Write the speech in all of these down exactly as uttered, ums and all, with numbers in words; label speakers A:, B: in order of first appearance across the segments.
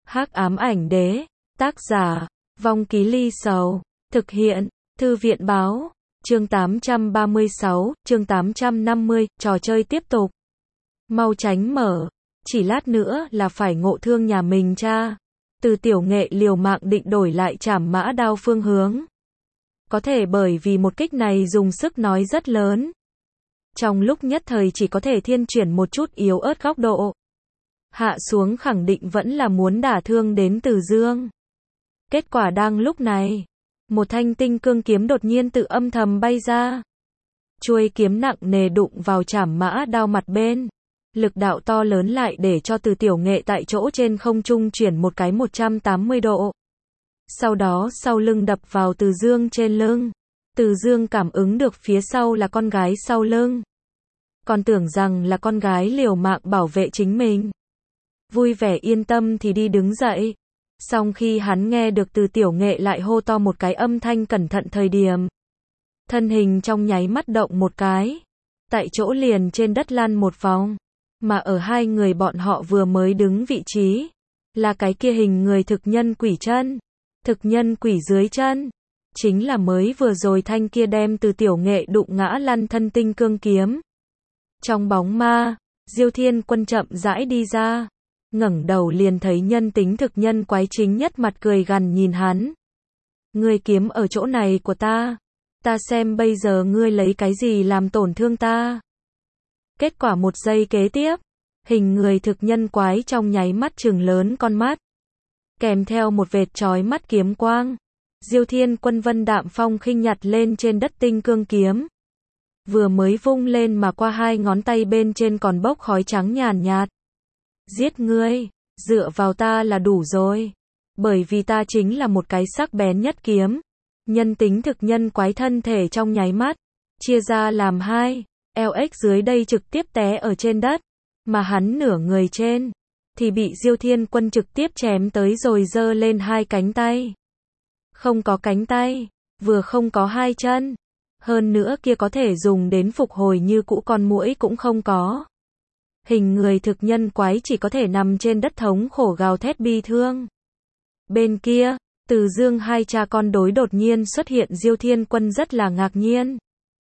A: Hắc ám ảnh đế, tác giả, Vong Ký Ly Sầu, thực hiện, Thư viện báo, chương tám trăm ba mươi sáu, chương tám trăm năm mươi, trò chơi tiếp tục. Mau tránh mở, chỉ lát nữa là phải ngộ thương nhà mình cha. Từ Tiểu Nghệ liều mạng định đổi lại trảm mã đao phương hướng. Có thể bởi vì một kích này dùng sức nói rất lớn. Trong lúc nhất thời chỉ có thể thiên chuyển một chút yếu ớt góc độ. Hạ xuống khẳng định vẫn là muốn đả thương đến Từ Dương. Kết quả đang lúc này, một thanh tinh cương kiếm đột nhiên tự âm thầm bay ra. Chuôi kiếm nặng nề đụng vào trảm mã đao mặt bên. Lực đạo to lớn lại để cho Từ Tiểu Nghệ tại chỗ trên không trung chuyển một cái một trăm tám mươi độ. Sau đó sau lưng đập vào Từ Dương trên lưng. Từ Dương cảm ứng được phía sau là con gái sau lưng. Còn tưởng rằng là con gái liều mạng bảo vệ chính mình. Vui vẻ yên tâm thì đi đứng dậy. Song khi hắn nghe được Từ Tiểu Nghệ lại hô to một cái âm thanh cẩn thận thời điểm. Thân hình trong nháy mắt động một cái. Tại chỗ liền trên đất lăn một vòng. Mà ở hai người bọn họ vừa mới đứng vị trí. Là cái kia hình người thực nhân quỷ chân. Thực nhân quỷ dưới chân. Chính là mới vừa rồi thanh kia đem Từ Tiểu Nghệ đụng ngã lăn thân tinh cương kiếm. Trong bóng ma, Diêu Thiên Quân chậm rãi đi ra. Ngẩng đầu liền thấy nhân tính thực nhân quái chính nhất mặt cười gằn nhìn hắn. Ngươi kiếm ở chỗ này của ta. Ta xem bây giờ ngươi lấy cái gì làm tổn thương ta. Kết quả một giây kế tiếp. Hình người thực nhân quái trong nháy mắt trừng lớn con mắt. Kèm theo một vệt chói mắt kiếm quang. Diêu Thiên Quân vân đạm phong khinh nhặt lên trên đất tinh cương kiếm. Vừa mới vung lên mà qua hai ngón tay bên trên còn bốc khói trắng nhàn nhạt. Giết ngươi, dựa vào ta là đủ rồi. Bởi vì ta chính là một cái sắc bén nhất kiếm. Nhân tính thực nhân quái thân thể trong nháy mắt. Chia ra làm hai. lờ ích dưới đây trực tiếp té ở trên đất. Mà hắn nửa người trên. Thì bị Diêu Thiên Quân trực tiếp chém tới rồi giơ lên hai cánh tay. Không có cánh tay. Vừa không có hai chân. Hơn nữa kia có thể dùng đến phục hồi như cũ con muỗi cũng không có. Hình người thực nhân quái chỉ có thể nằm trên đất thống khổ gào thét bi thương. Bên kia, Từ Dương hai cha con đối đột nhiên xuất hiện Diêu Thiên Quân rất là ngạc nhiên.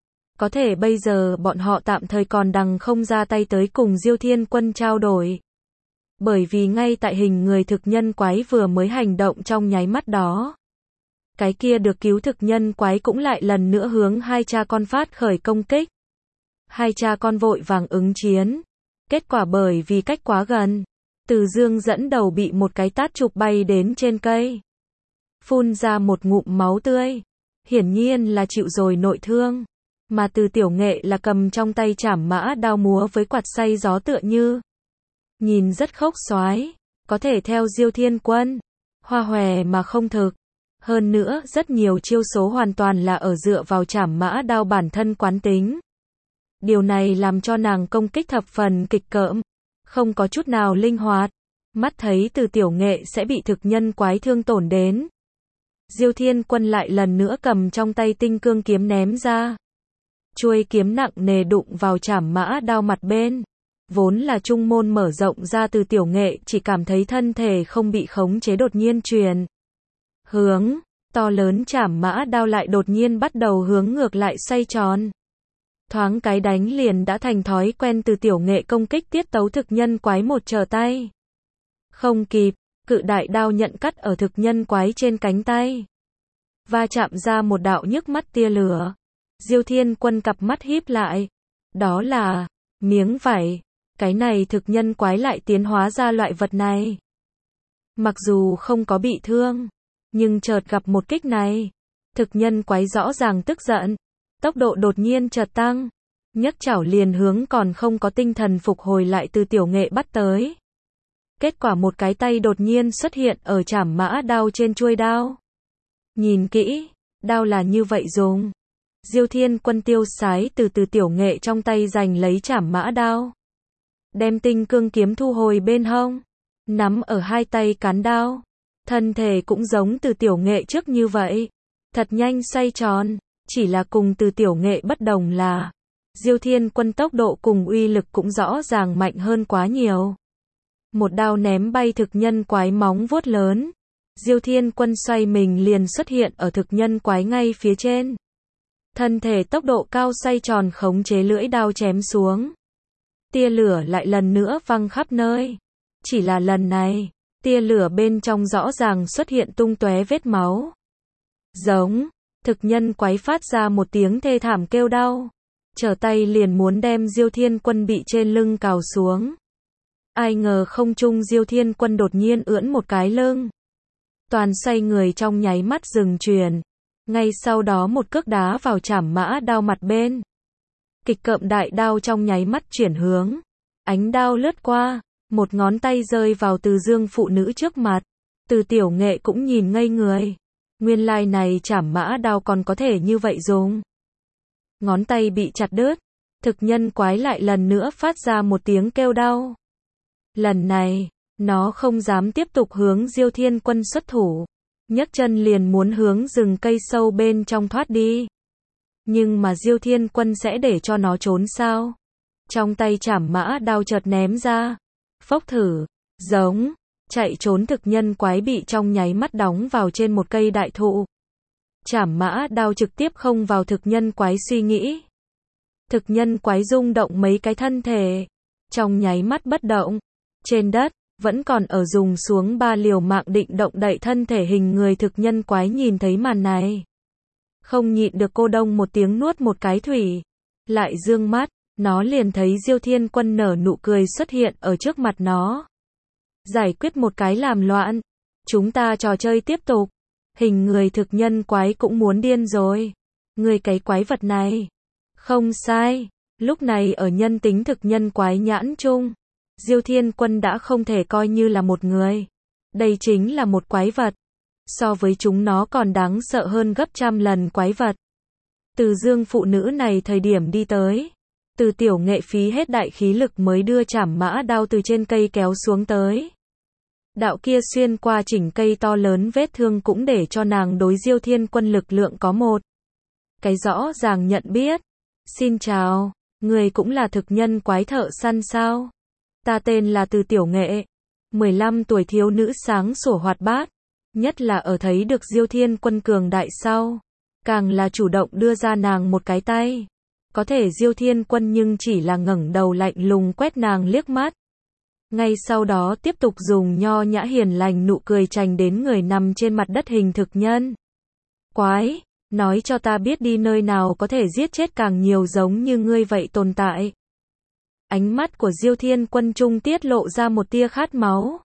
A: Có thể bây giờ bọn họ tạm thời còn đằng không ra tay tới cùng Diêu Thiên Quân trao đổi. Bởi vì ngay tại hình người thực nhân quái vừa mới hành động trong nháy mắt đó. Cái kia được cứu thực nhân quái cũng lại lần nữa hướng hai cha con phát khởi công kích. Hai cha con vội vàng ứng chiến. Kết quả bởi vì cách quá gần. Từ Dương dẫn đầu bị một cái tát chụp bay đến trên cây. Phun ra một ngụm máu tươi. Hiển nhiên là chịu rồi nội thương. Mà Từ Tiểu Nghệ là cầm trong tay trảm mã đao múa với quạt xay gió tựa như. Nhìn rất khốc xoái. Có thể theo Diêu Thiên Quân. Hoa hòe mà không thực. Hơn nữa rất nhiều chiêu số hoàn toàn là ở dựa vào trảm mã đao bản thân quán tính. Điều này làm cho nàng công kích thập phần kịch cỡm. Không có chút nào linh hoạt. Mắt thấy Từ Tiểu Nghệ sẽ bị thực nhân quái thương tổn đến. Diêu Thiên Quân lại lần nữa cầm trong tay tinh cương kiếm ném ra. Chuôi kiếm nặng nề đụng vào trảm mã đao mặt bên. Vốn là trung môn mở rộng ra Từ Tiểu Nghệ chỉ cảm thấy thân thể không bị khống chế đột nhiên truyền. Hướng, to lớn trảm mã đao lại đột nhiên bắt đầu hướng ngược lại xoay tròn. Thoáng cái đánh liền đã thành thói quen Từ Tiểu Nghệ công kích tiết tấu thực nhân quái một trở tay. Không kịp, cự đại đao nhận cắt ở thực nhân quái trên cánh tay. Va chạm ra một đạo nhức mắt tia lửa. Diêu Thiên Quân cặp mắt híp lại. Đó là miếng vảy. Cái này thực nhân quái lại tiến hóa ra loại vật này. Mặc dù không có bị thương. Nhưng chợt gặp một kích này. Thực nhân quái rõ ràng tức giận. Tốc độ đột nhiên chợt tăng. Nhấc chảo liền hướng còn không có tinh thần phục hồi lại Từ Tiểu Nghệ bắt tới. Kết quả một cái tay đột nhiên xuất hiện ở trảm mã đao trên chuôi đao. Nhìn kỹ, đao là như vậy dùng. Diêu Thiên Quân tiêu sái từ Từ Tiểu Nghệ trong tay giành lấy trảm mã đao. Đem tinh cương kiếm thu hồi bên hông. Nắm ở hai tay cán đao. Thân thể cũng giống Từ Tiểu Nghệ trước như vậy. Thật nhanh xoay tròn. Chỉ là cùng Từ Tiểu Nghệ bất đồng là Diêu Thiên Quân tốc độ cùng uy lực cũng rõ ràng mạnh hơn quá nhiều. một đao ném bay thực nhân quái móng vuốt lớn. Diêu Thiên Quân xoay mình liền xuất hiện ở thực nhân quái ngay phía trên. Thân thể tốc độ cao xoay tròn khống chế lưỡi đao chém xuống. Tia lửa lại lần nữa văng khắp nơi. Chỉ là lần này, tia lửa bên trong rõ ràng xuất hiện tung tóe vết máu. Giống, thực nhân quái phát ra một tiếng thê thảm kêu đau. Trở tay liền muốn đem Diêu Thiên Quân bị trên lưng cào xuống. Ai ngờ không trung Diêu Thiên Quân đột nhiên ưỡn một cái lưng. Toàn xoay người trong nháy mắt dừng chuyển. Ngay sau đó một cước đá vào chảm mã đao mặt bên. Kịch cộm đại đao trong nháy mắt chuyển hướng. Ánh đao lướt qua, một ngón tay rơi vào Từ Dương phụ nữ trước mặt. Từ Tiểu Nghệ cũng nhìn ngây người. Nguyên lai này chảm mã đao còn có thể như vậy dùng. Ngón tay bị chặt đứt. Thực nhân quái lại lần nữa phát ra một tiếng kêu đau. Lần này, nó không dám tiếp tục hướng Diêu Thiên Quân xuất thủ. Nhấc chân liền muốn hướng rừng cây sâu bên trong thoát đi. Nhưng mà Diêu Thiên Quân sẽ để cho nó trốn sao? Trong tay chảm mã đao chợt ném ra. Phốc thử, giống, chạy trốn thực nhân quái bị trong nháy mắt đóng vào trên một cây đại thụ. Chảm mã đao trực tiếp không vào thực nhân quái suy nghĩ. Thực nhân quái rung động mấy cái thân thể. Trong nháy mắt bất động. Trên đất, vẫn còn ở dùng xuống ba liều mạng định động đậy thân thể hình người thực nhân quái nhìn thấy màn này. Không nhịn được cô đông một tiếng nuốt một cái thủy. Lại dương mắt, nó liền thấy Diêu Thiên Quân nở nụ cười xuất hiện ở trước mặt nó. Giải quyết một cái làm loạn. Chúng ta trò chơi tiếp tục. Hình người thực nhân quái cũng muốn điên rồi. Người cái quái vật này. Không sai. Lúc này ở nhân tính thực nhân quái nhãn chung. Diêu Thiên Quân đã không thể coi như là một người. Đây chính là một quái vật. So với chúng nó còn đáng sợ hơn gấp trăm lần quái vật. Từ Dương phụ nữ này thời điểm đi tới. Từ Tiểu Nghệ phí hết đại khí lực mới đưa chảm mã đao từ trên cây kéo xuống tới. Đạo kia xuyên qua chỉnh cây to lớn vết thương cũng để cho nàng đối Diêu Thiên Quân lực lượng có một cái rõ ràng nhận biết. Xin chào, người cũng là thực nhân quái thợ săn sao? Ta tên là Từ Tiểu Nghệ, mười lăm tuổi thiếu nữ sáng sủa hoạt bát, nhất là ở thấy được Diêu Thiên Quân cường đại sau, càng là chủ động đưa ra nàng một cái tay. Có thể Diêu Thiên Quân nhưng chỉ là ngẩng đầu lạnh lùng quét nàng liếc mắt. Ngay sau đó tiếp tục dùng nho nhã hiền lành nụ cười chành đến người nằm trên mặt đất hình thực nhân. Quái, nói cho ta biết đi nơi nào có thể giết chết càng nhiều giống như ngươi vậy tồn tại. Ánh mắt của Diêu Thiên Quân trung tiết lộ ra một tia khát máu.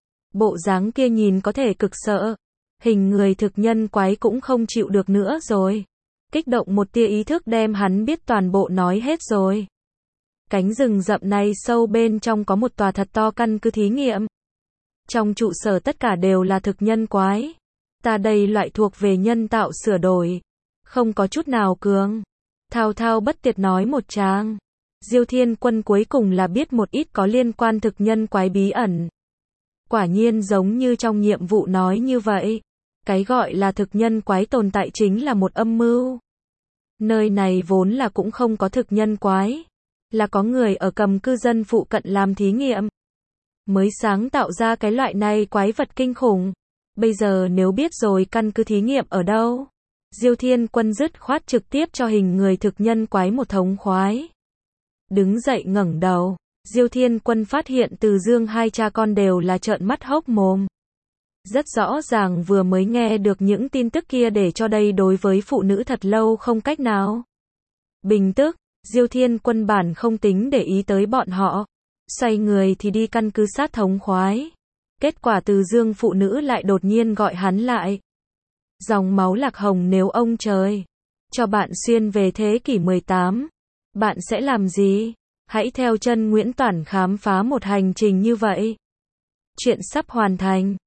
A: Bộ dáng kia nhìn có thể cực sợ. Hình người thực nhân quái cũng không chịu được nữa rồi. Kích động một tia ý thức đem hắn biết toàn bộ nói hết rồi. Cánh rừng rậm này sâu bên trong có một tòa thật to căn cứ thí nghiệm. Trong trụ sở tất cả đều là thực nhân quái. Ta đây loại thuộc về nhân tạo sửa đổi. Không có chút nào cường. Thao thao bất tuyệt nói một tràng. Diêu Thiên Quân cuối cùng là biết một ít có liên quan thực nhân quái bí ẩn. Quả nhiên giống như trong nhiệm vụ nói như vậy. Cái gọi là thực nhân quái tồn tại chính là một âm mưu. Nơi này vốn là cũng không có thực nhân quái. Là có người ở cầm cư dân phụ cận làm thí nghiệm. Mới sáng tạo ra cái loại này quái vật kinh khủng. Bây giờ nếu biết rồi căn cứ thí nghiệm ở đâu. Diêu Thiên Quân dứt khoát trực tiếp cho hình người thực nhân quái một thống khoái. Đứng dậy ngẩng đầu. Diêu Thiên Quân phát hiện Từ Dương hai cha con đều là trợn mắt hốc mồm. Rất rõ ràng vừa mới nghe được những tin tức kia để cho đây đối với phụ nữ thật lâu không cách nào. Bình tức, Diêu Thiên Quân bản không tính để ý tới bọn họ. Xoay người thì đi căn cứ sát thống khoái. Kết quả Từ Dương phụ nữ lại đột nhiên gọi hắn lại. Dòng máu lạc hồng nếu ông trời cho bạn xuyên về thế kỷ mười tám, bạn sẽ làm gì? Hãy theo chân Nguyễn Toản khám phá một hành trình như vậy. Chuyện sắp hoàn thành.